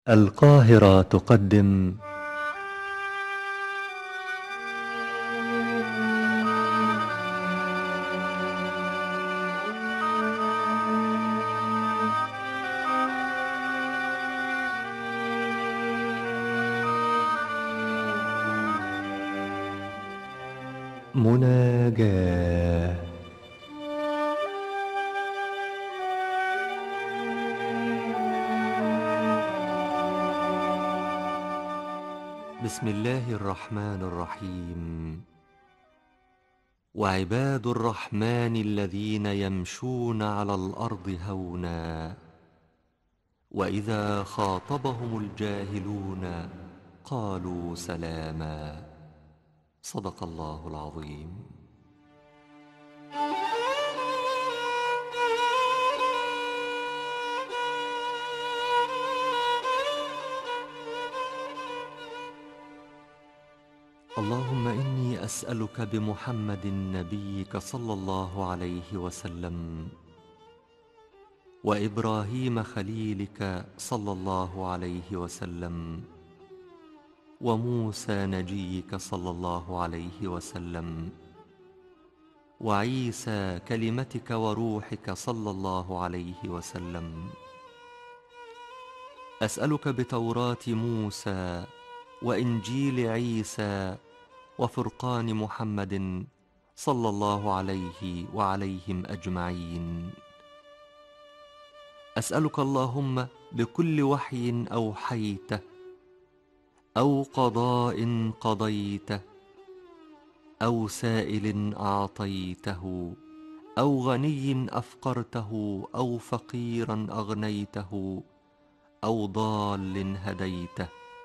القاهرة تقدم مناجاة. بسم الله الرحمن الرحيم. وعباد الرحمن الذين يمشون على الأرض هونا وإذا خاطبهم الجاهلون قالوا سلاما. صدق الله العظيم. اللهم إني أسألك بمحمد نبيك صلى الله عليه وسلم وإبراهيم خليلك صلى الله عليه وسلم وموسى نجيك صلى الله عليه وسلم وعيسى كلمتك وروحك صلى الله عليه وسلم. أسألك بتوراة موسى وإنجيل عيسى وفرقان محمد صلى الله عليه وعليهم أجمعين. أسألك اللهم بكل وحي أوحيته أو قضاء قضيته أو سائل أعطيته أو غني أفقرته أو فقيرا أغنيته أو ضال هديته.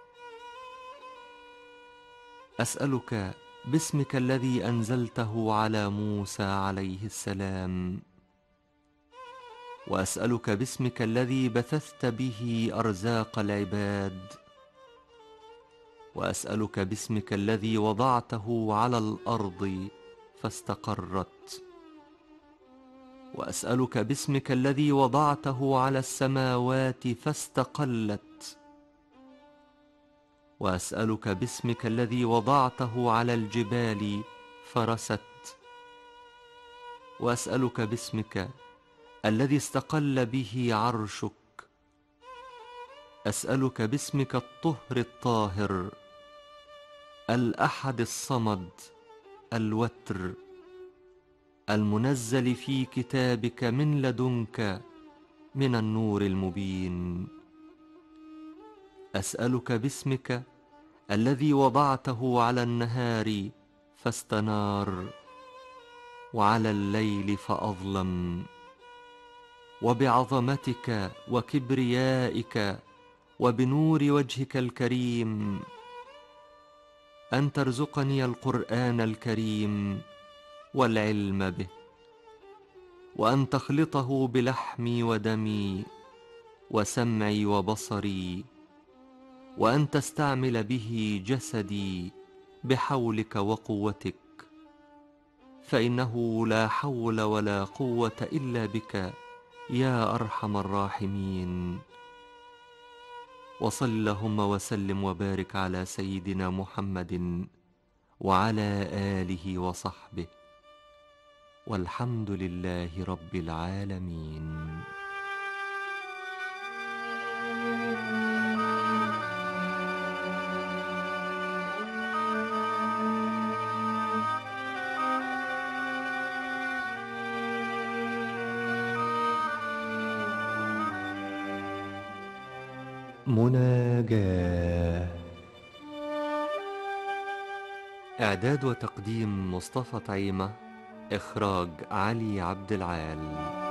أسألك باسمك الذي أنزلته على موسى عليه السلام، وأسألك باسمك الذي بثثت به أرزاق العباد، وأسألك باسمك الذي وضعته على الأرض فاستقرت، وأسألك باسمك الذي وضعته على السماوات فاستقلت، وأسألك باسمك الذي وضعته على الجبال فرست، وأسألك باسمك الذي استقل به عرشك. أسألك باسمك الطهر الطاهر الأحد الصمد الوتر المنزل في كتابك من لدنك من النور المبين. أسألك باسمك الذي وضعته على النهار فاستنار وعلى الليل فأظلم، وبعظمتك وكبريائك وبنور وجهك الكريم أن ترزقني القرآن الكريم والعلم به، وأن تخلطه بلحمي ودمي وسمعي وبصري، وأن تستعمل به جسدي بحولك وقوتك، فإنه لا حول ولا قوة إلا بك يا أرحم الراحمين. وصل اللهم وسلم وبارك على سيدنا محمد وعلى آله وصحبه، والحمد لله رب العالمين. مناجاة. إعداد وتقديم مصطفى طعيمة. إخراج علي عبد العال.